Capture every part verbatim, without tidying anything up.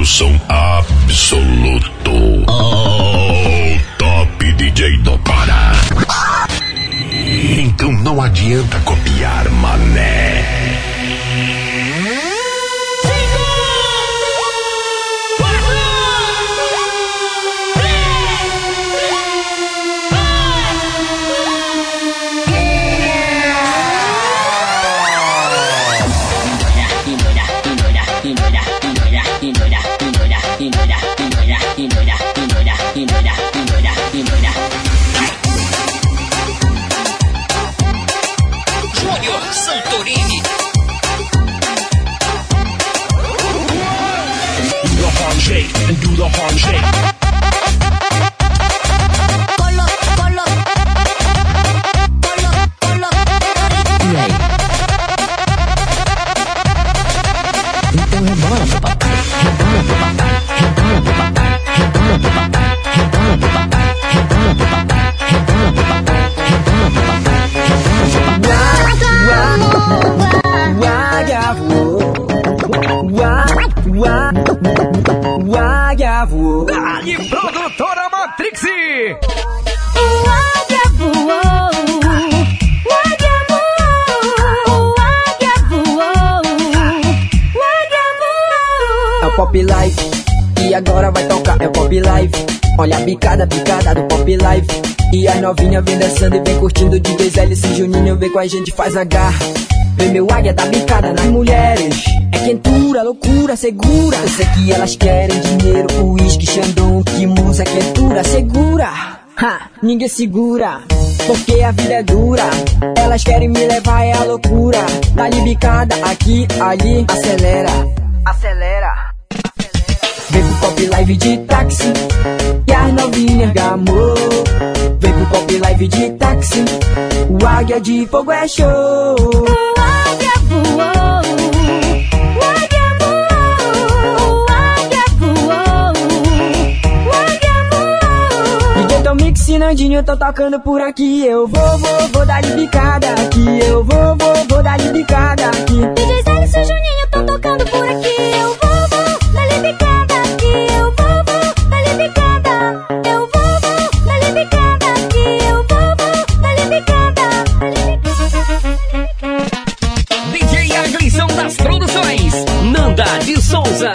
som absoluto. Oh, top D J do Pará. Então não adianta copiar, mané. Júnior Santorini. Do the hard shake and do the hard shake. Polo, polo, polo, polo. E aí? Então rebola pro papai, rebola pro papai, rebola pro papai, rebola pro papai, rebola pro papai, rebola pro papai, rebola pro papai, rebola pro papai, rebola pro papai. Dali, produtora Matrix! O águia voou, o águia voou, o águia voou, o águia voou. É o Pop Live, e agora vai tocar, é o Pop Live. Olha a bicada, bicada do Pop Live. E a novinha vem dançando e vem curtindo. D J L C Juninho vem com a gente, faz a garra. Vem meu águia da bicada nas mulheres. É quentura, loucura, segura. Eu sei que elas querem dinheiro, uísque, xandão. Que musa, quentura, segura. Ha, ninguém segura, porque a vida é dura. Elas querem me levar, é a loucura. Dá-lhe bicada, aqui, ali, acelera, acelera. Vem pro Pop Live de táxi e as novinhas gamou. Vem pro Pop Live de táxi, o águia de fogo é show. O águia voou, o águia voou, o águia voou, o águia voou. D J Tom Mix e Nandinho tão tocando por aqui. Eu vou, vou, vou dar-lhe bicada aqui. Eu vou, vou, vou dar-lhe bicada aqui. D J Zé e Juninho tão tocando por aqui. Eu vou, vou, dar-lhe bicada aqui. Eu vou, vou, dar-lhe bicada. Eu vou, vou, dar-lhe bicada aqui. Eu vou, vou, dar-lhe bicada. D J Aglisson das Produções. Nanda de Souza.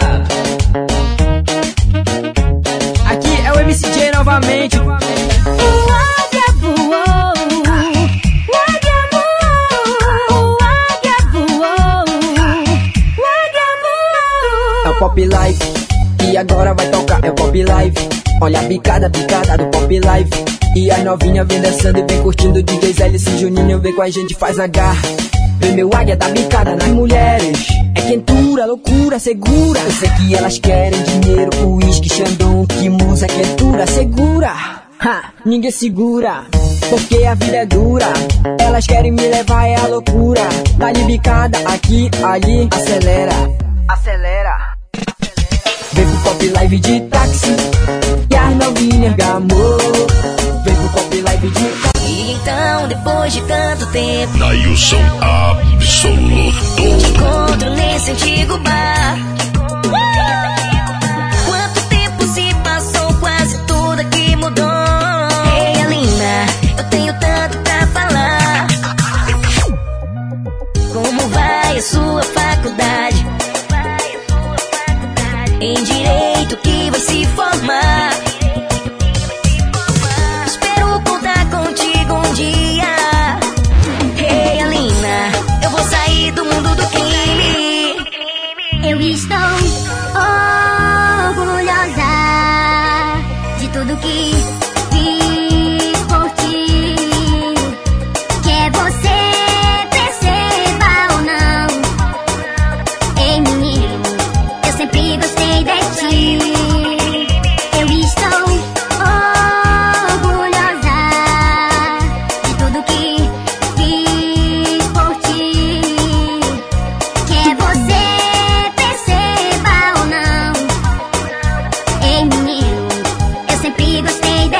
Aqui é o M C J novamente. O águia voou, o águia voou, o águia voou, o águia voou. É o Pop Live, e agora vai tocar, é o Pop Live. Olha a bicada, bicada do Pop Live. E as novinha vem dançando e vem curtindo. D J L C Juninho vem com a gente, faz a garra. Vem meu águia da bicada nas mulheres. É quentura, loucura, segura. Eu sei que elas querem dinheiro, uísque, xandão. Que musa, quentura, segura. Ha, ninguém segura, porque a vida é dura. Elas querem me levar, é a loucura. Dá-lhe bicada, aqui, ali, acelera, acelera. Vem pro Pop Live de táxi e as novinhas gamou. Vem pro Pop Live de táxi. E então, depois de tanto tempo, Daí o som absoluto. encontro nesse antigo bar. Quanto tempo se passou, quase tudo aqui mudou. Ei, Alina, eu tenho tanto pra falar. Como vai a sua faculdade? Em direito que vai se formar. Espero contar contigo um dia. Ei, Alina, eu vou sair do mundo do crime. Eu estou orgulhosa de tudo que fiz por ti. Quer você perceba ou não. Ei, menino, eu sempre gostei de ti. Eu estou orgulhosa de tudo que fiz por ti. Quer você perceba ou não. Ei, menino, eu sempre gostei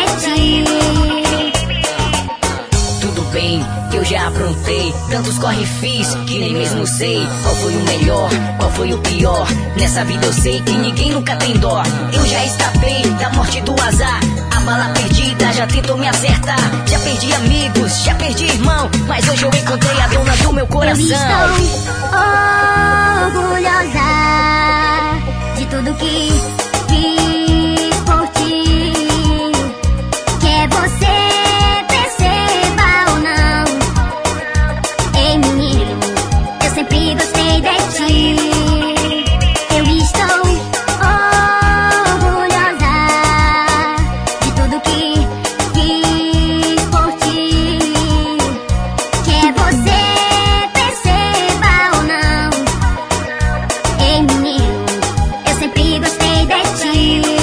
sei qual foi o melhor, qual foi o pior. Nessa vida eu sei que ninguém nunca tem dó. Eu já escapei da morte do azar. A bala perdida já tentou me acertar. Já perdi amigos, já perdi irmão, mas hoje eu encontrei a dona do meu coração. Eu estou orgulhosa de tudo que fiz por ti. Quer você perceba ou não, ei menino, eu sempre gostei de ti. Eu estou orgulhosa de tudo que fiz por ti. Quer você perceba ou não, ei menino, eu sempre gostei de ti.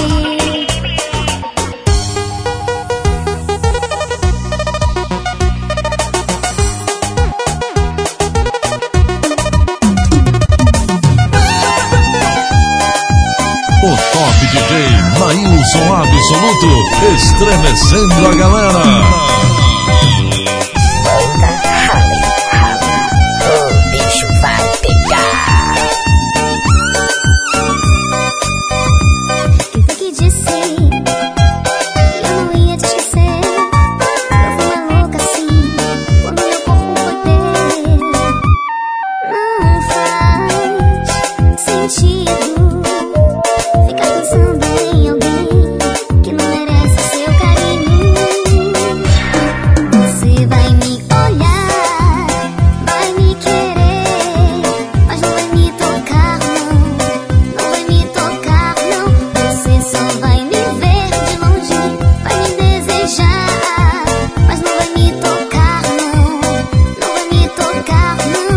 O top D J Nailson Absoluto, estremecendo a galera. Banda Rally, Rally, o bicho vai pegar. Quem foi que disse que eu não ia te esquecer? Eu fui uma louca assim, quando meu corpo foi teu. Não faz sentido ficar pensando em alguém que não merece seu carinho. Você vai me olhar, vai me querer, mas não vai me tocar não, não vai me tocar não. Você só vai me ver de longe, vai me desejar, mas não vai me tocar não, não vai me tocar não.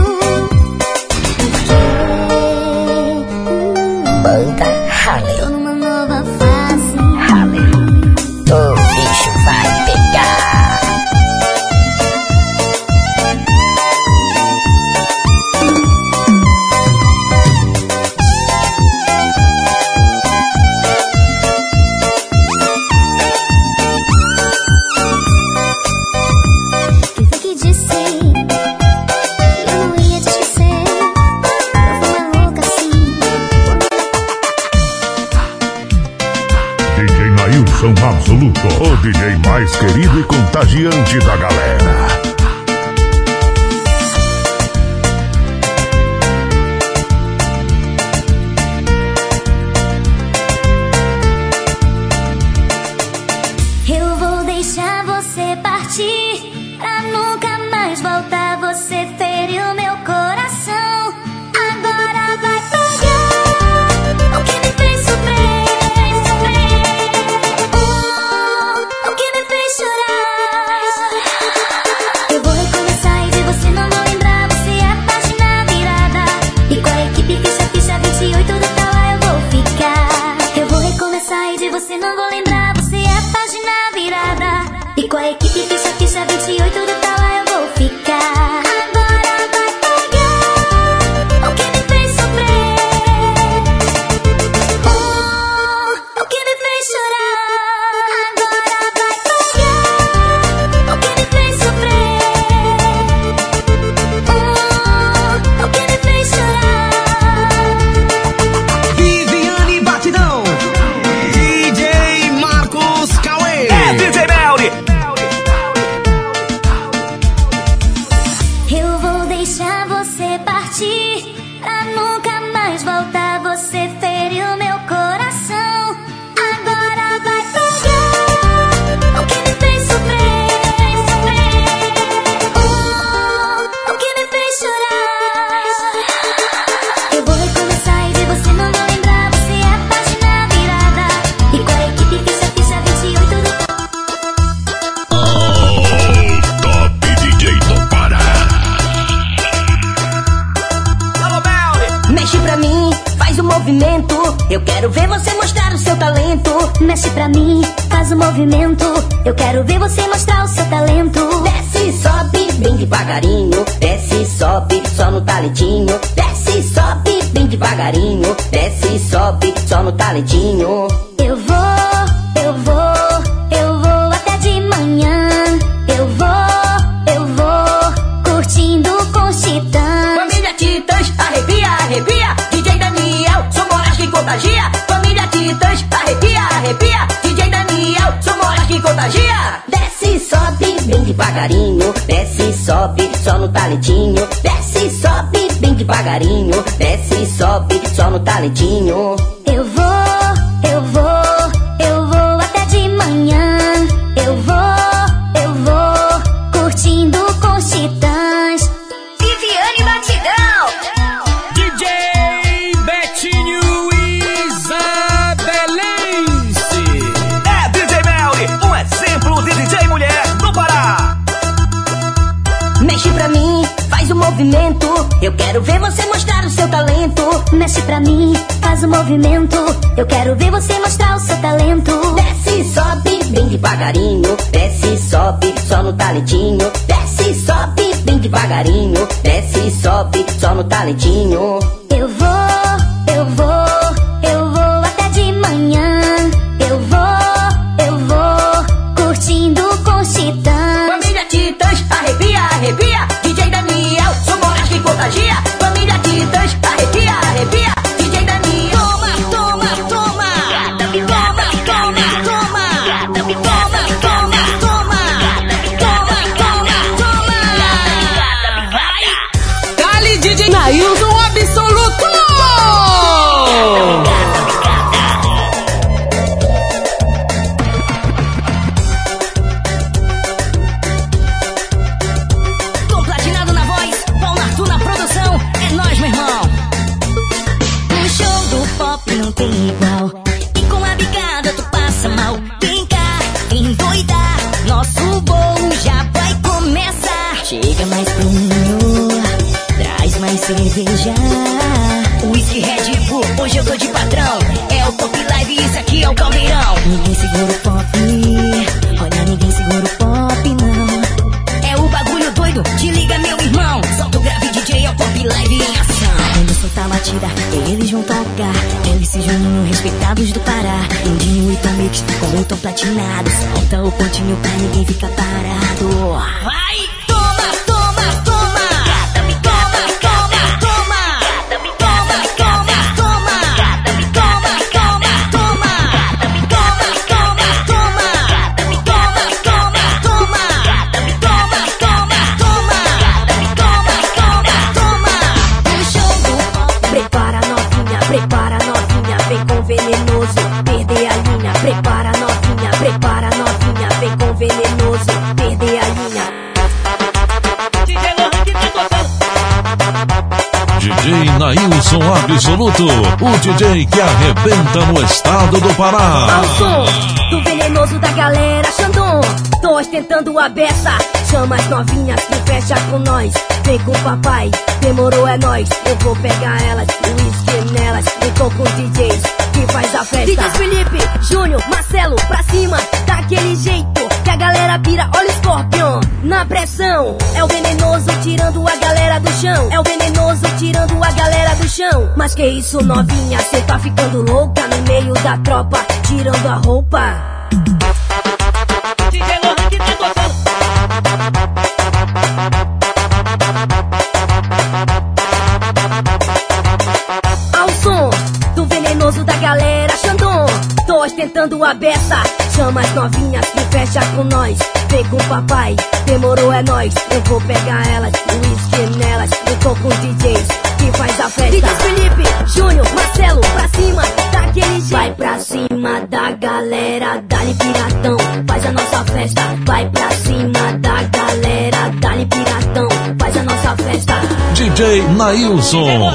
Banda Rally, Tô numa nova fase. Rally, o bicho vai pegar. Quem foi que disse que eu não ia te esquecer? Eu fui uma louca assim, D J Nailson Absoluto, o D J mais querido e contagiante da galera. eu vou deixar você partir pra nunca mais voltar. Você feriu meu coração, agora vai pagar o que me fez sofrer, oh, o que me fez chorar. Eu vou recomeçar e de você não vou lembrar. Você é a página virada, e com a equipe ficha, ficha vinte e oito do tal eu vou ficar. Eu vou recomeçar e de você não vou lembrar. Você é a página virada, e com a equipe ficha, ficha vinte e oito do tal eu vou ficar. Agora vai pagar o que me fez sofrer, oh, o que me fez chorar. Agora vai pagar o que me fez sofrer, oh, o que me fez chorar. Viviane Batidão, D J Marcos Cauê, é D J Melly. Eu vou deixar você partir pra nunca mais voltar. Você feriu meu coração, agora vai pagar o que me fez sofrer, oh, o que me fez chorar. Eu vou recomeçar e de você não vou lembrar. Você é a página virada, e com a equipe ficha, ficha vinte e oito do O top D J do Pará. Mexe pra mim, faz o movimento. Eu quero ver você mostrar o seu talento. Mexe pra mim, faz o movimento. Eu quero ver você mostrar o seu talento. Desce e sobe bem devagarinho. Desce e sobe só no talentinho. Desce e sobe bem devagarinho. Desce e sobe só no talentinho. Eu vou, eu vou, eu vou até de manhã. Eu vou, eu vou curtindo com os titãs. Família Titã. contagia. Família Titãs, arrepia, arrepia. D J Daniel, sou moleque que contagia. Desce, sobe, bem devagarinho. Desce, sobe, só no talentinho. Desce, sobe, bem devagarinho. Desce, sobe, só no talentinho. Eu vou, eu vou, eu vou até de manhã. Eu vou, eu vou, curtindo com os Titãs. Viviane Batidão. D J Betinho Isabelense. É D J Melly, um exemplo de D J mulher do Pará. Mexe pra mim, faz o movimento. Eu quero ver você mostrar o seu talento. Mexe pra mim, faz o movimento. Eu quero ver você mostrar o seu talento. Desce, sobe, bem devagarinho. Desce, sobe, só no talentinho. Desce, sobe, bem devagarinho. Desce, sobe, só no talentinho. Eu vou, eu vou, eu vou até de manhã. Eu vou, eu vou, curtindo com os Titãs. Família Titãs, arrepia, arrepia. D J Daniel, sou moleque que contagia. Família Titãs, arrepia, arrepia. D J Daniel, toma, toma, toma. Toma, toma, toma. Toma, toma, toma. Toma, toma, toma. Vai. Dali D J Nailson Absoluto. Com platinado na voz, Paulo Arthur na produção. É nóis, meu irmão. O show do pop não tem igual. E com a bicada tu passa mal. Vem cá, vem doidar. Nosso bolo já vai começar. Chega mais pro ninho, traz mais cerveja. Whisky Red Bull, hoje eu tô de patrão. É o Pop Live, isso aqui é o caldeirão. Ninguém segura o pop, olha, ninguém segura o pop, não. É o bagulho doido, te liga meu irmão. Solta o grave D J, é o Pop Live em ação. Quando soltar a batida, eles vão tocar. Eles e Juninho, respeitados do Pará. Lindinho e Tom Mix, com o tom platinado. Solta o pontinho pra ninguém ficar parado. Vai, toma, toma, toma. Toma, toma, toma. Toma, toma, toma. Toma, toma, toma. Toma, toma, toma. Toma, toma, toma. Toma, toma, toma. Toma, toma, toma. O show do pop. Prepara novinha, prepara novinha, vem com venenoso, perder a linha. Prepara novinha, prepara novinha, vem com venenoso, perder a linha. D J Nailson Absoluto, o D J que arrebenta no estado do Pará. Ao som do venenoso da galera Xandão. Tô ostentando a beça. Chama as novinhas que fecha com nós. Vem com o papai, demorou é nós. Eu vou pegar elas, whisky nelas. Eu tô com D Js que faz a festa. D Js Felipe, Júnior, Marcelo, pra cima. Daquele jeito que a galera pira. Olha o Scorpion na pressão. É o venenoso tirando a galera do chão. É o venenoso tirando a galera do chão. Mas que isso, novinha, cê tá ficando louca no meio da tropa, tirando a roupa. Ao som do venenoso da galera Xandão. Tô ostentando a beça. Chama as novinhas que fecha com nós. Vem com o papai, demorou é nós. Eu vou pegar elas, whisky nelas. Eu tô com D Js que faz a festa. D Js Felipe, Júnior, Marcelo, pra cima, daquele jeito. Vai pra cima da galera, dá-lhe piratão, faz a nossa festa. Vai pra cima da galera, dá-lhe piratão, faz a nossa festa. D J Nailson.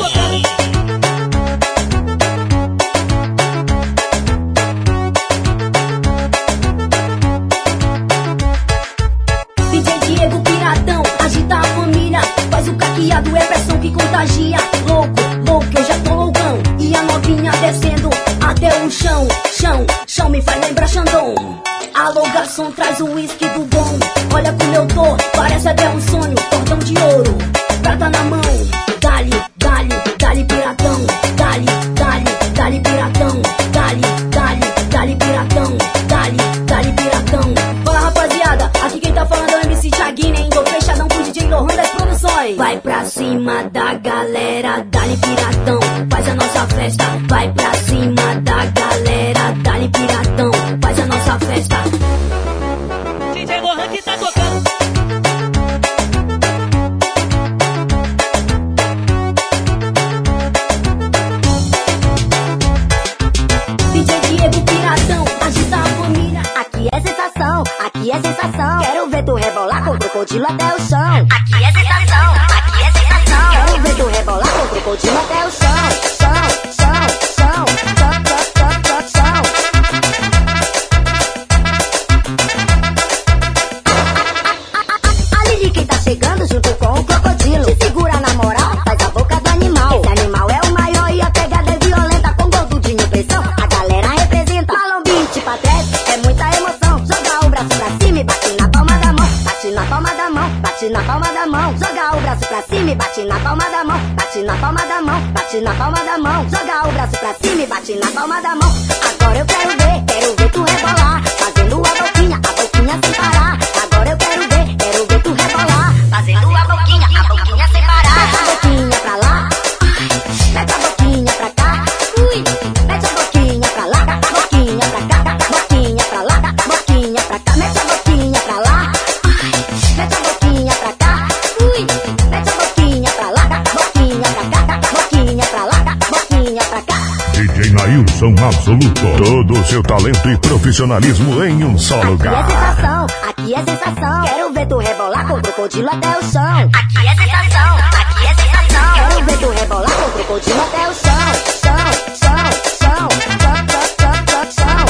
D J Diego Piratão, agita a família, faz o caqueado, é pressão que contagia. Louco, louco, eu já tô loucão. E a novinha descendo até o chão. Chão, chão me faz lembrar Xandão. Alô garçom, traz o uísque do bom. Olha como eu tô, parece até um sonho. Cordão de ouro, prata na mão. Dali, dali, dali piratão. Dali, dali, dali piratão. Dali, dali, dali piratão. Dali, dali piratão. Fala rapaziada, aqui quem tá falando é o M C Thiaguinho, hein? Tô fechadão com o D J Lohan das produções. Vai pra cima da galera, dali piratão, faz a nossa festa. Vai vai pra cima da galera. Dá-lhe piratão, faz a nossa festa. D J Lohan que tá tocando. D J Diego Piratão, agita a família. Aqui é sensação, aqui é sensação. Quero ver tu rebolar com o crocodilo até o chão. Aqui é sensação, aqui é sensação. Quero ver tu rebolar com o crocodilo até o chão. Chão, chão, chão, chão, chão, chão, chão. A Lili quem tá chegando junto com o crocodilo. Se segura na moral, faz a boca do animal. Esse animal é o maior e a pegada é violenta. Com gordudinho pressão, a galera representa. Malão beat pra trás, é muita emoção. Joga o braço pra cima e bate na palma da mão. Bate na palma da mão, bate na palma da mão. Joga o braço pra cima e bate na palma da mão. Bate na palma da mão, bate na palma da mão. Joga o braço pra cima e bate na palma da mão. Agora eu quero ver, quero ver tu rebolar. Fazendo a boquinha, a boquinha sem parar. Agora eu quero ver, quero ver tu rebolar. Fazendo a boquinha, a boquinha sem parar. Mete a boquinha pra lá, mete a boquinha pra cá. Ui, mete a boquinha pra lá, boquinha pra cá, boquinha pra lá, boquinha pra cá. Mete a boquinha pra lá, mete a boquinha pra cá. Ui, mete a boquinha pra lá, boquinha pra cá, boquinha pra lá, boquinha pra cá. D J Nailson Absoluto. Todo o seu talento e profissionalismo em um só lugar. Aqui é sensação, aqui é sensação. Quero ver tu rebolar com o crocodilo até o chão. Aqui é sensação, aqui é sensação. Quero ver tu rebolar com o crocodilo até o chão. Chão, chão, chão, chão, chão, chão, chão.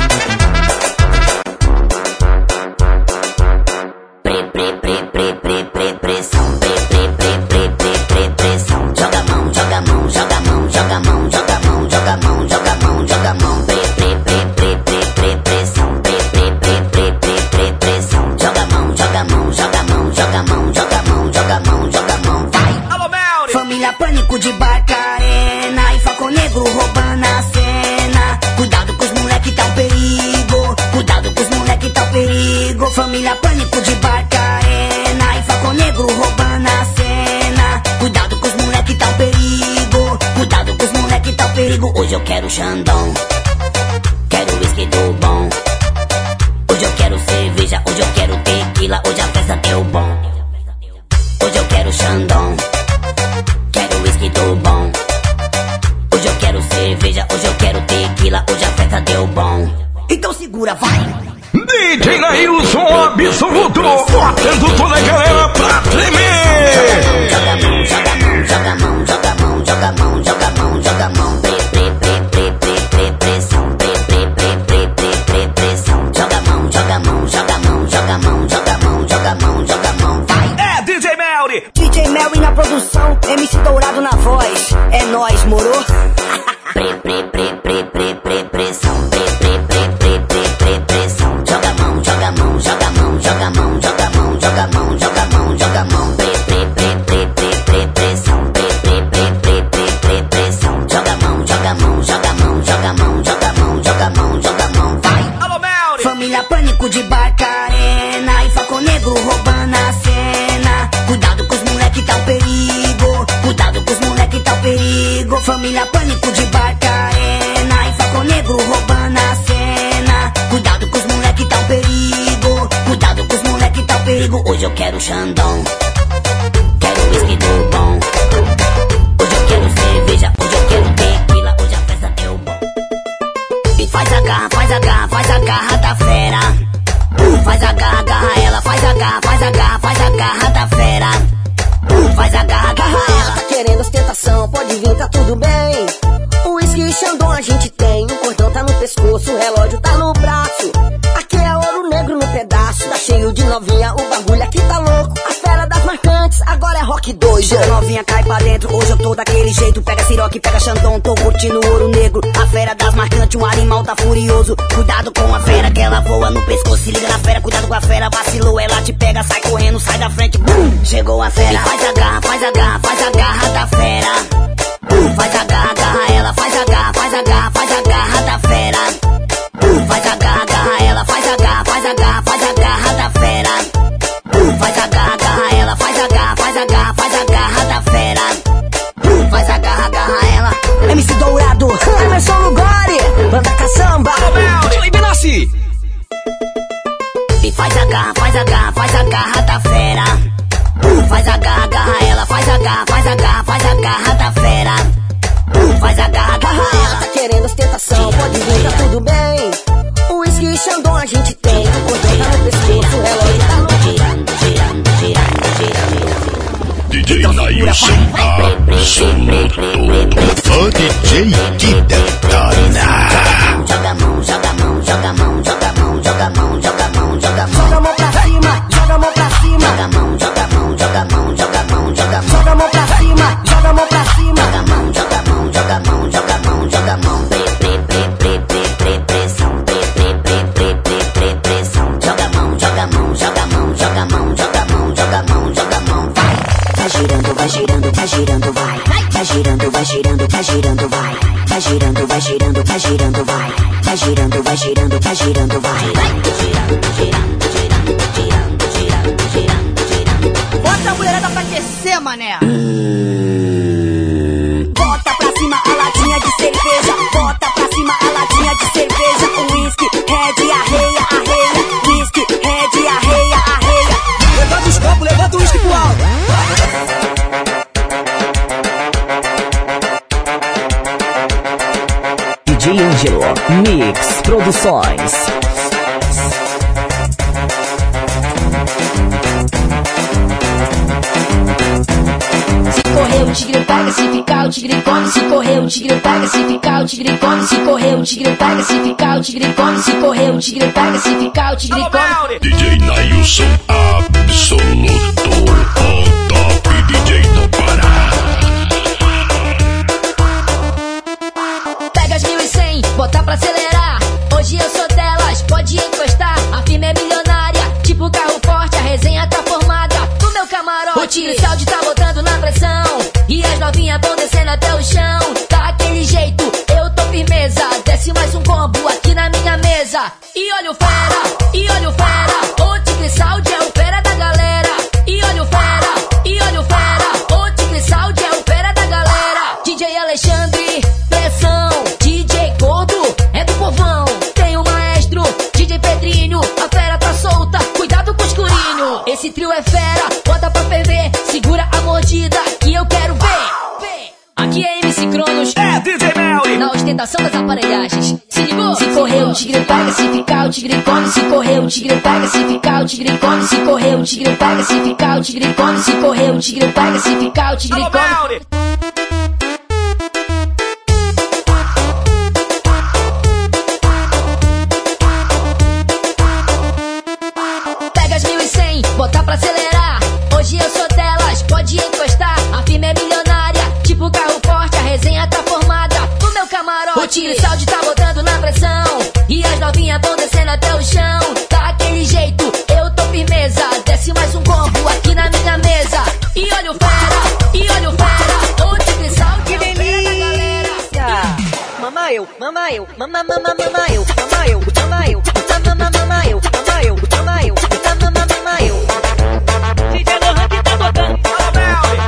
Pre, pre, pre, pre, pre, pre, pressão. Pre, pre, pre, pre, pre, pre, pressão. Joga a mão, joga a mão, joga a mão, joga a mão, joga a mão, joga a mão, joga a mão, joga a mão. Pre, pre, pre, pre, pre, pre, pressão. Pre, pre, pre, pre, pre, pre, pressão. Joga a mão, joga a mão, joga a mão, joga a mão, joga a mão, joga a mão, joga a mão. Vai! Alô, Melry! Família Pânico de Barcarena e Falcão Negro roubando a cena. Cuidado com os moleque, tá um perigo. Cuidado com os moleque, tá um perigo. Família Pânico de Barcarena e Falcão Negro roubando a cena. Cuidado com os moleque, tá um perigo. Cuidado com os moleque, tá um perigo. Hoje eu quero Xandão, quero whisky do bom. Hoje eu quero cerveja, hoje eu quero tequila. Hoje a festa deu bom. Hoje eu quero Xandão, quero whisky do bom. Hoje eu quero cerveja, hoje eu quero tequila. Hoje a festa deu bom. Então segura, vai! D J Nailson Absoluto, botando toda a galera pra tremer. Joga a mão, joga a mão, joga a mão, joga a mão, joga a mão, joga a mão, joga a mão. Pre, pre, pre, pre, pre, pre, pressão. Pre, pre, pre, pre, pre, pre, pressão. Joga a mão, joga a mão, joga a mão, joga a mão, joga a mão, joga a mão, joga a mão. Vai! É D J Melry! D J Melry na produção, M C Dourado na voz. É nóis, moro? Pre, pre, pre, pre, pre, pre, pressão. Pre, pre, pre, pre, pre, pre, pressão. Joga a mão, joga a mão, joga a mão, joga a mão, joga a mão, joga a mão, joga a mão, joga a mão. Pre, pre, pre, pre, pre, pre, pressão. Pre, pre, pre, pre, pre, pre, pressão. Joga a mão, joga a mão, joga a mão, joga a mão, joga a mão, joga a mão, joga a mão. Vai! Alô, Melry! Família Pânico de Barcarena e Falcão Negro roubando a cena. Cuidado com os moleque, tá um perigo. Cuidado com os moleque, tá um perigo. Família Pânico de Barcarena e Falcão Negro roubando a cena. Cuidado com os moleque, tá um perigo. Cuidado com os moleque, tá um perigo. Hoje eu quero Xandão, quero whisky do bom. Hoje eu quero cerveja, hoje eu quero tequila. Hoje a festa deu bom. E faz a garra, faz a garra, faz a garra da fera. Faz a garra, agarra ela, faz a garra, faz a garra, faz a garra da fera. Faz a garra, agarra ela. Tá querendo ostentação, pode vir, tá tudo bem. O uísque e Xandão a gente tem. O cordão tá no pescoço, o relógio tá no braço. Aqui é ouro negro no pedaço. Tá cheio de novinha, o bagulho aqui tá louco. A fera das marcantes, agora é rock dois. A novinha cai pra dentro, hoje eu tô daquele jeito. Pega Ciroque, pega Xandão, tô curtindo o ouro negro. A fera das marcantes, um animal tá furioso. Cuidado com a fera que ela voa no pescoço. Se liga na fera, cuidado com a fera. Vacilou, ela te pega, sai correndo, sai da frente. Bum! Chegou a fera. E faz a garra, faz a garra, faz a garra da fera. Faz a garra, agarra ela, faz a garra, faz a garra, faz a garra da fera. Faz a garra, agarra ela, faz a garra, faz a garra, faz a garra da fera. Faz a garra, agarra ela, faz a garra, faz a garra, faz a garra da fera. Faz a garra, agarra ela. M C Dourado, querendo ostentação. Pode vir, tá tudo bem. O uísque e Xandão a gente tem. O cordão tá no pescoço, o relógio tá no girando, girando, girando, girando. D J Nailson absoluto. O D J que detona. Joga a mão, joga a mão, joga a mão, joga a mão, joga a mão, joga a mão, joga a mão. Joga a mão pra cima, joga a mão pra cima. Joga a mão, joga a mão, joga a mão, joga a mão, joga a mão. Joga a mão pra cima, joga a mão pra cima. Joga a mão, joga a mão, joga a mão, joga a mão, joga a mão. Pre, pre, pre, pre, pre, pre, pressão. Pre, pre, pre, pre, pre, pre, pressão. Joga a mão, joga a mão, joga a mão, joga a mão, joga a mão, joga a mão, joga a mão. Vai. Tá girando, vai girando, tá girando, vai. Tá girando, vai girando, tá girando, vai. Tá girando, vai girando, tá girando, vai. Tá girando, vai girando, tá girando, vai. Girando, girando, girando, girando, girando, girando, girando, girando. Bota a mulherada pra aquecer, mané. Hum. Bota pra cima a latinha de cerveja. Bota pra cima a latinha de cerveja. O whisky, red, arreia, arreia. Whisky, red, arreia, arreia. Levanta os copos, levanta o whisky pro alto. D J Angelo, Mix Produções. Se correr o tigre pega, se ficar o tigre come. Se correr o tigre pega, se ficar o tigre come. Se correr o tigre pega, se ficar o tigre come. Se correr o tigre pega, se ficar o tigre come. D J Nailson absoluto. O top D J do Pará. Pega as mil e cem, bota pra acelerar. Hoje eu sou delas, pode encostar. A firma é milionária, tipo carro forte. A resenha tá formada no meu camarote. O tigre Saúde tá botando na pressão. E as novinhas tão descendo até o chão. Daquele jeito, eu tô firmeza. Desce mais um combo aqui na minha mesa. E olha o fera, e olha o fera. O tigre Saúde é o fera da galera. E olha o fera, e olha o fera. O tigre Saúde é o fera da galera. D J Alexandre, pressão. D J Gordo, é do povão. Tem o maestro, D J Pedrinho. A fera tá solta, cuidado com o escurinho. Esse trio é fera, bota pra ferver. Segura a mordida que eu quero ver. Aqui é M C Cronos, É D J Melly. na ostentação das aparelhagens. Se ligou? Se correr o tigre pega, se ficar o tigre come. Se correr o tigre pega, se ficar o tigre come. Se correr o tigre pega, se ficar o tigre come. Se correr o tigre pega, se ficar o tigre Alô, come. Melly. Pega as mil e cem, bota pra acelerar. Hoje eu sou delas, pode encostar. A firma é milionária, tipo carro forte. A resenha tá formada no meu camarote. O tigre Saúde tá botando na pressão. E as novinhas tão descendo até o chão. Daquele jeito, eu tô firmeza. Desce mais um combo aqui na minha mesa. E olha o fera, e olha o fera. O tigre Saúde é o fera da galera. Mama eu, mama eu, mama, mama, mama eu, mama eu, mama eu, mama, mama, mama eu, mama eu, mama eu, mama, mama, mama eu. D J Lohan que tá tocando. Alô, Melly.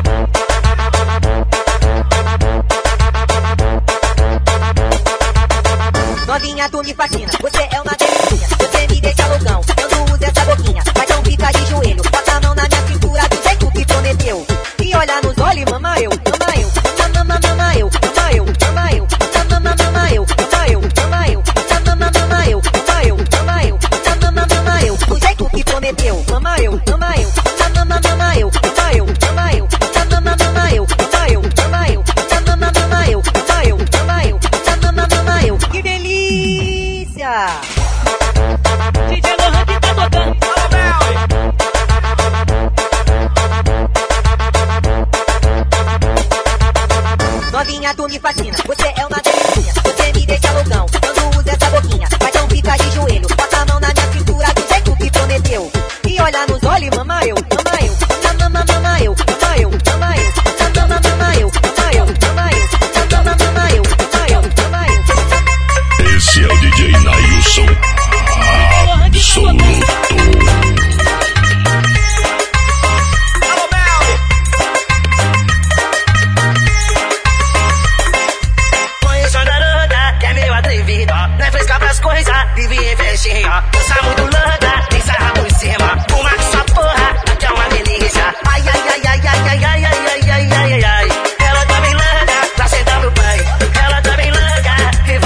Novinha, tu me fascina, você é uma delicinha. Você me deixa loucão, quando usa essa boquinha. Vai não fica de joelho, bota a mão na minha cintura do jeito que prometeu. E olha nos olhos, mama eu, mama eu, mama, mama, mama eu, mama eu, mama eu, mama, mama, mama eu, mama eu, mama eu, mama, mama, mama eu, mama eu, mama eu, mama, mama, mama eu, do jeito que prometeu. Mama eu, mama eu, mama, mama, mama eu, mama eu, mama eu, mama, mama, mama eu, mama eu, mama eu, mama, mama, mama eu, mama eu, mama eu, mama, mama, mama eu. Que delícia! D J Lohan que tá tocando. Alô, Melly. Novinha, tu me fascina, você é uma delicinha. Você me deixa loucão, quando usa essa boquinha. Vai não fica de joelho, bota a mão na minha cintura do jeito que prometeu. E olha nos olhos, mama eu, mama eu, mama, mama, mama eu, mama eu, mama eu, mama, mama, mama eu, mama eu, mama eu, mama, mama, mama eu, mama eu, mama eu. Esse é o D J Nailson absoluto. Alô, Melly. Conheço a garota, que é meio atrevida. Não é fresca pras coisas, vive em festinha. Dança muito louca, tem sarra por cima. Uma que só porra, que é uma delícia. Ai, ai, ai, ai, ai, ai, ai, ai, ai, ai, ai, ai. Ela tá bem louca, pra sentar no pai. Ela tá bem louca, e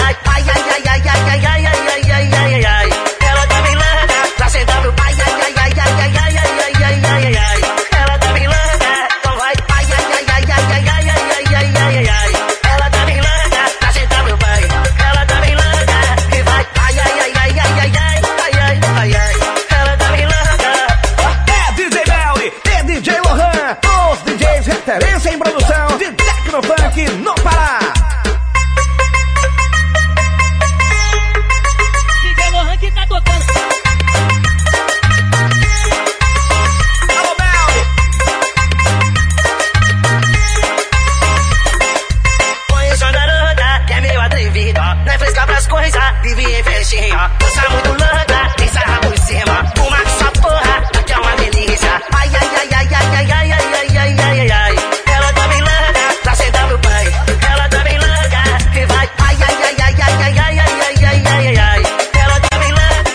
ó. Não é fresca pras coisas, vive em festinha. Dança muito louca, tem sarra por cima. Uma com sua porra, aqui é uma delícia. Ai, ai, ai, ai, ai, ai, ai, ai, ai, ai, ai, ai. Ela tá bem louca, pra sentar meu pai. Ela tá bem louca, que vai. Ai, ai, ai, ai, ai, ai, ai, ai, ai, ai, ai, ai. Ela tá bem louca.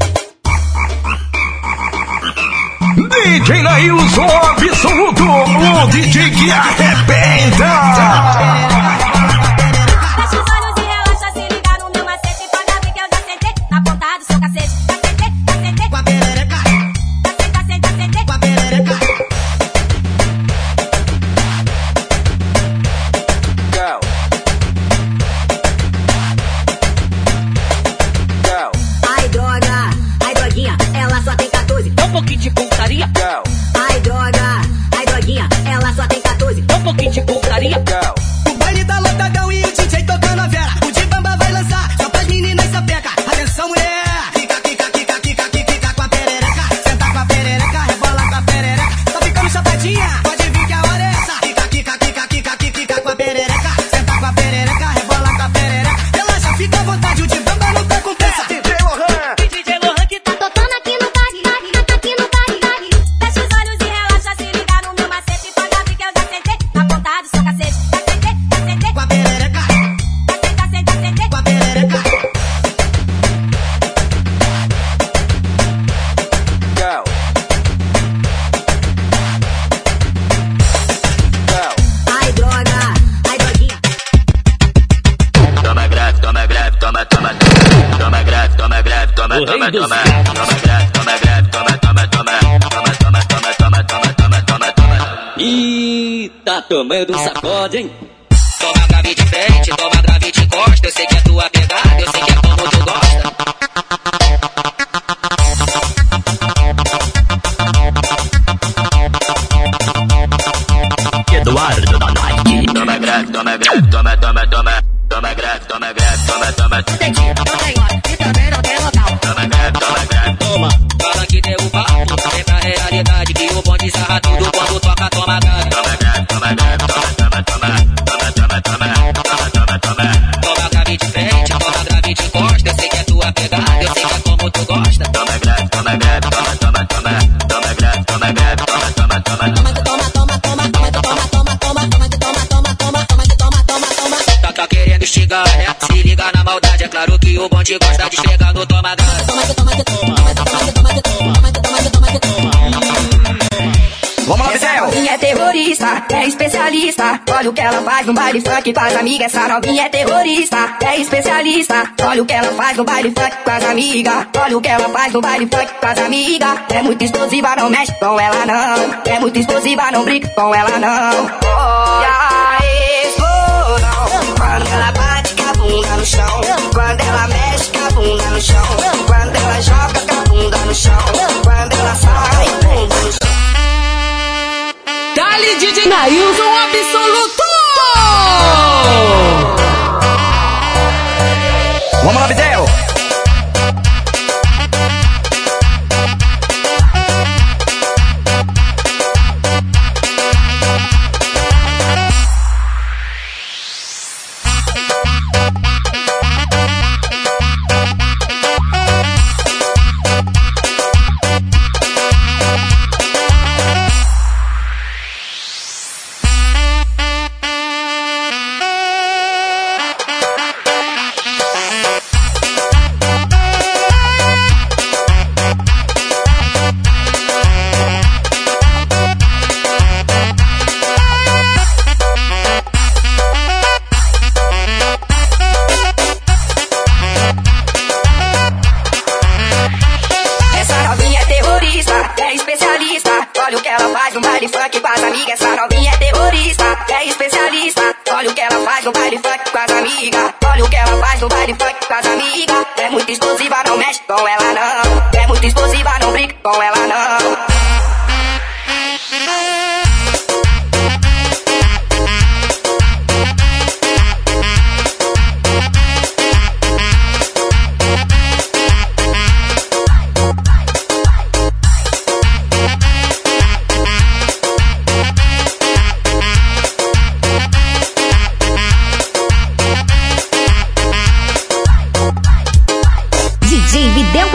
D J Nailson absoluto, o D J que arrebenta. Fecha os olhos e relaxa, se liga no meu macete. Pode abrir que eu já sentei na ponta do seu cacete. Já sentei, já sentei com a perereca. Já sentei, já sentei com a perereca. Go. Go. Ai, droga, ai, droguinha, ela só tem quatorze. Dá um pouquinho de putaria. Go. Ai, droga, ai, droguinha, ela só tem quatorze. Dá um pouquinho de putaria. Go. O baile tá lotadão e o D J tocando a vela. O de bamba vai lançar, só pras meninas sapeca. Atenção, mulher! Fica, fica, fica, fica, fica, fica com a perereca. Senta com a perereca, rebola com a perereca. Tá ficando chapadinha? Pode vir que a hora é essa. Fica, fica, fica, fica, fica, fica com a perereca. Senta com a perereca, rebola com a perereca. Relaxa, fica à vontade, o de bamba não tá com pressa. D J Lohan que tá Tocando aqui no baile, aqui no baile. Fecha os olhos e relaxa, se liga no meu macete. Pode abrir que eu já sentei na ponta do seu cacete. Já sentei, já sentei Com a perereca, já sentei, já sentei com a perereca. Go. Go. Ai, droga, ai, droguinha. Toma grave, toma grave, toma, toma, toma. Toma grave, toma grave, toma, O toma, rei dos- toma. Toma grave, toma grave, toma, toma, toma. Toma, toma, toma, toma, toma, toma, toma, toma. Ih, tá tomando um sacode, hein? Toma grave de frente, toma grave de costa. Eu sei que é tua pegada, eu sei que é como tu gosta. Eduardo da Night. Toma grave, toma grave, toma, toma, toma. Toma grave, toma grave, toma, toma, toma. Entendi, não tem hora e também não tem local. Toma grave, toma grave. Toma. Fala que deu o papo, vem pra realidade que o bonde sarra tudo quando toca, toma grave. Toma grave, toma grave, toma, toma, toma. Toma, toma, toma, toma, toma, toma. Toma grave de frente, toma grave de costa. Eu sei que é tua pegada, eu sei que é como tu gosta. Toma grave, toma grave, toma, toma, toma. Toma grave, toma grave, toma, toma, toma. Toma, toma, toma, toma, toma, toma, toma, toma, toma, toma, toma, toma, toma, toma, toma. Tá, tá querendo xingar, né? Se liga na maldade, é claro que o bonde gosta de esfregar no toma grave. Toma, toma, toma, toma, toma, toma, toma, toma, toma, toma. Vamos lá, Bizel. Novinha é terrorista, é especialista. Olha o que ela faz no baile funk com as amigas. Essa novinha é terrorista, é especialista. Olha o que ela faz no baile funk com as amigas. Olha o que ela faz no baile funk com as amigas. É muito explosiva, não mexe com ela não. É muito explosiva, não brinca com ela não. Olha a explosão. Quando ela bate com a bunda no chão. Quando ela mexe com a bunda no chão. Quando ela joga com a bunda no chão. Quando ela sai com a bunda no chão. Dali D J Nailson absoluto! Vamos lá, Bizel. no baile funk com as amigas. Essa novinha é terrorista, é especialista. Olha o que ela faz no baile funk com as amigas. Olha o que ela faz no baile funk com as amigas. É muito explosiva, não mexe com ela não. É muito explosiva, não brinca com ela não.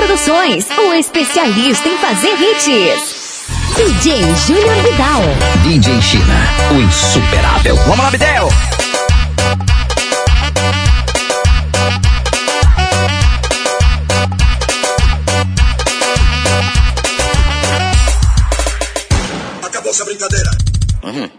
Produções, o especialista em fazer hits. D J Júnior Vidal. D J China, o insuperável. Vamos lá, Bidel! Acabou essa brincadeira. Uhum.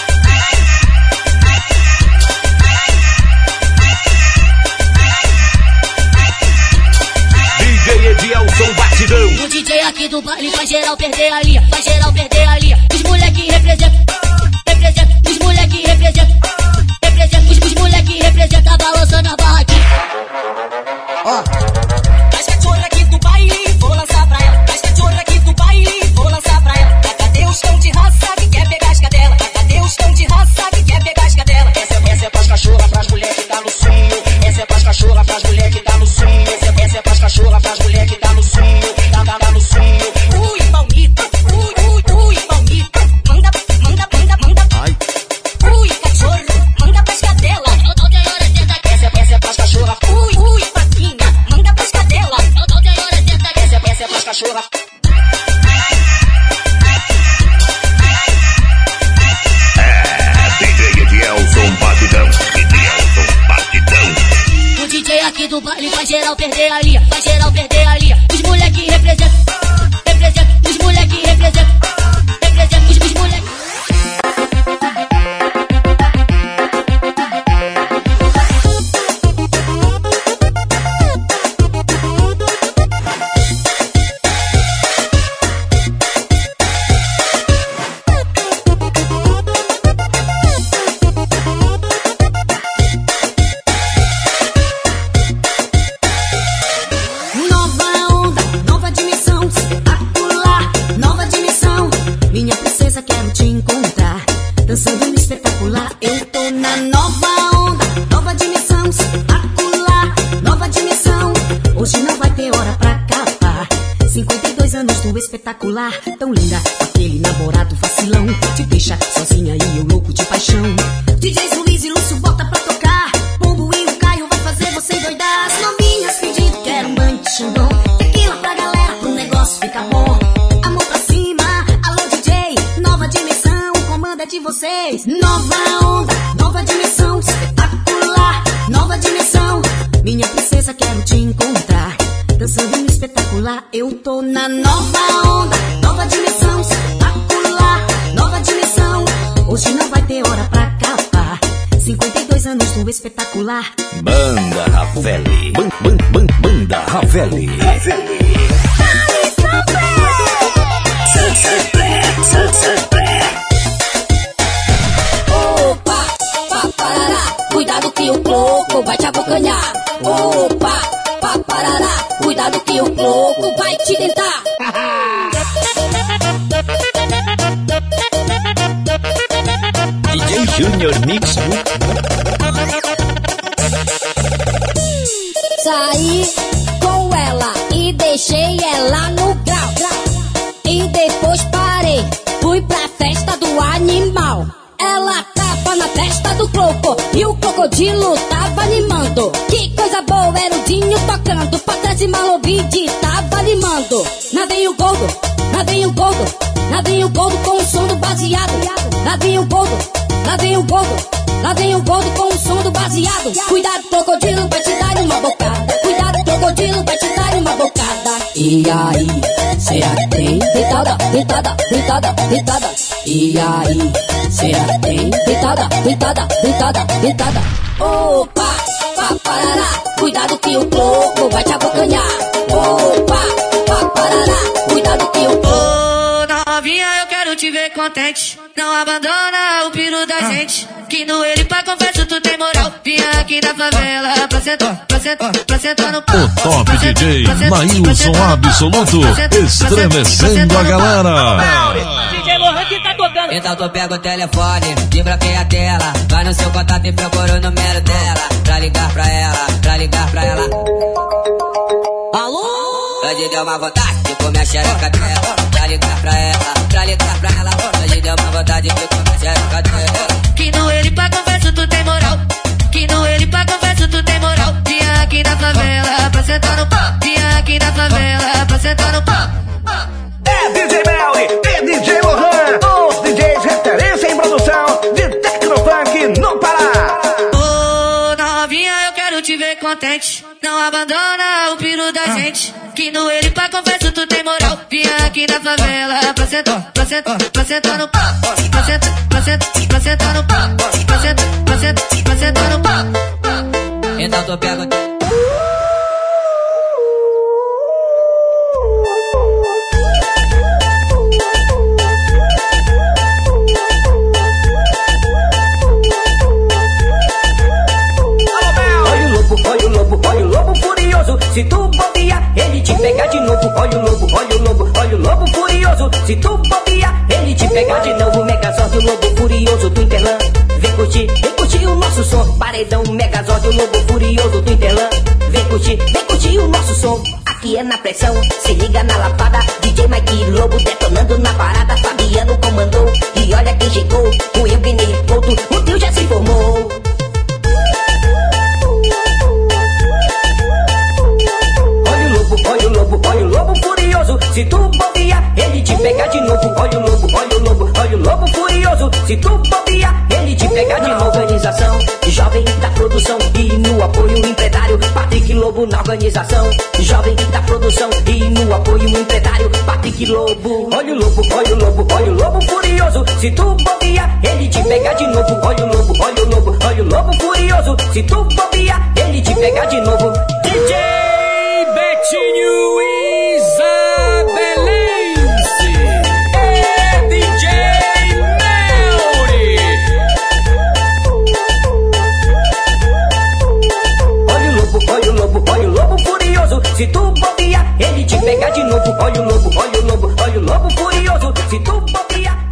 D J Edielson Batidão. O D J aqui do baile faz geral perder a linha, faz geral perder a linha. Os moleque representa, representa, os moleque representa, representa, os, os moleque representa balançando a barraquinha. Ó. As cachorras aqui do baile, vou lançar pra ela. As cachorras aqui do baile, vou lançar pra ela. Cadê os tão de raça que quer pegar as cadelas? Cadê os tão de raça que quer pegar as cadelas? Essa, essa é pras cachorras, pras mulher que tá no swing. Essa é pras cachorras, pras mulher que tá no swing. Essa, essa é pras cachorras, pras mulher que tá no swing. Tá, tá, tá no swing. Ui, palmito, ui, ui, ui, palmito. Manda, manda, manda, manda. Ai. Ui, cachorro, manda pras cadelas. Essa, essa é pras cachorras. Ui, ui, patinha, manda pras cadelas. Essa, essa é pras cachorras. D J Edielson Batidão. Edielson Batidão. O D J aqui do baile faz geral perder a linha, faz geral perder a linha. Os moleque representa, representa, os moleque representa, representa, os, os moleque. Nova onda, nova dimensão, espetacular, nova dimensão. Minha princesa, quero te encontrar. Dançando no espetacular, eu tô na nova onda, nova dimensão, espetacular, nova dimensão. Hoje não vai ter hora pra acabar. cinquenta e dois anos do espetacular, tão linda, aquele namorado vacilão. Te deixa sozinha e eu louco de paixão. D Js Luiz e Lúcio bota pra tocar. Pombo e o Caio vai fazer você endoidar. As novinhas pedindo quero um banho de xandão. Tequila pra galera pro negócio ficar bom. A mão pra cima, alô D J, nova dimensão, o comando é de vocês. Nova onda, nova dimensão, espetacular, nova dimensão. Minha princesa, quero te encontrar. Dançando no espetacular, eu tô na nova onda, nova dimensão, espetacular, nova dimensão. Hoje não vai ter hora pra acabar. cinquenta e dois anos do espetacular. Banda Ravelli. Ban, ban, ban, banda Ravelli. Opa, paparará, cuidado que o louco vai te abocanhar. Opa, paparará, cuidado que o louco vai te tentar. D J Junior Mix. Saí com ela e deixei ela no grau, grau. E depois parei, fui pra festa do animal. Ela tava na festa do Cloco e o crocodilo tava animando. Que coisa boa, era o Dinho tocando. Pra trás de Malobide tava animando. Nadinho Gordo, Nadinho Gordo, Nadinho Gordo com o som do baseado. Nadinho Gordo, Nadinho Gordo, Nadinho Gordo com o som do baseado. Cuidado, crocodilo vai te dar uma bocada. Cuidado, crocodilo vai te dar uma bocada. E aí, será que tem deitada, deitada, deitada, deitada? E aí, será que tem deitada, deitada, deitada, deitada? Opa, paparará, cuidado que o louco vai te abocanhar. Opa, paparará, cuidado que o louco. Ô, novinha, eu quero te ver contente. Não abandona o piro da gente. Que no ele pra confesso tu tem moral. Vinha aqui na favela pra sentar, pra sentar, pra sentar no pau. O top D J Maílson Absoluto, estremecendo a galera. D J Lohan que tá tocando. Então tu pega o telefone, desbloqueia a tela. Vai no seu contato e procura o número dela. Pra ligar pra ela, pra ligar pra ela. Alô? Hoje deu uma vontade de comer a xereca dela. Pra ligar pra ela, pra ligar pra ela. Hoje deu uma vontade de comer a xereca dela. Que no ele pra confesso tu tem moral. Que no ele pra confesso tu tem moral. Vinha aqui na favela pra sentar no pau. Vinha aqui na favela te ver contente. Não abandona o piro da gente. Que no ele pra confesso tu tem moral. Vinha aqui na favela pra sentar, pra sentar, pra sentar no pau. Pra sentar, pra sentar, pra sentar no pau. Pra sentar, pra sentar, pra sentar no pau. Então tu pega aqui. Olha o lobo, olha o lobo furioso. Se tu bobear, ele te pega de novo. Olha o lobo, olha o lobo, olha o lobo furioso. Se tu bobear, ele te pega de novo. Megazord, o lobo furioso do Interlan. Vem curtir, vem curtir o nosso som. Paredão, Megazord, o lobo furioso do Interlan. Vem curtir, vem curtir o nosso som. Aqui é na pressão, se liga na lapada. D J Mike Lobo detonando na parada. Fabiano comandou e olha quem chegou. O Eugenio Couto, o trio já se formou. Olha o lobo, olha o lobo furioso. Se tu bobear, ele te pega de novo. Olha o lobo, olha o lobo, olha o lobo furioso. Se tu bobear, ele te pega de novo. Organização, jovem da produção e no apoio empresário. Patrick Lobo na organização, jovem da produção e no apoio empresário. Patrick Lobo. Olha o lobo, olha o lobo, olha o lobo furioso. Se tu bobear, ele te pega de novo. Olha o lobo, olha o lobo, olha o lobo furioso. Se tu bobear, ele te pega de novo. D J Betinho Isabelense, é D J Melry. Olha o lobo, olha o lobo, olha o lobo furioso. Se tu bobear, ele te pega de novo. Olha o lobo, olha o lobo, olha o lobo furioso. Se tu bobear,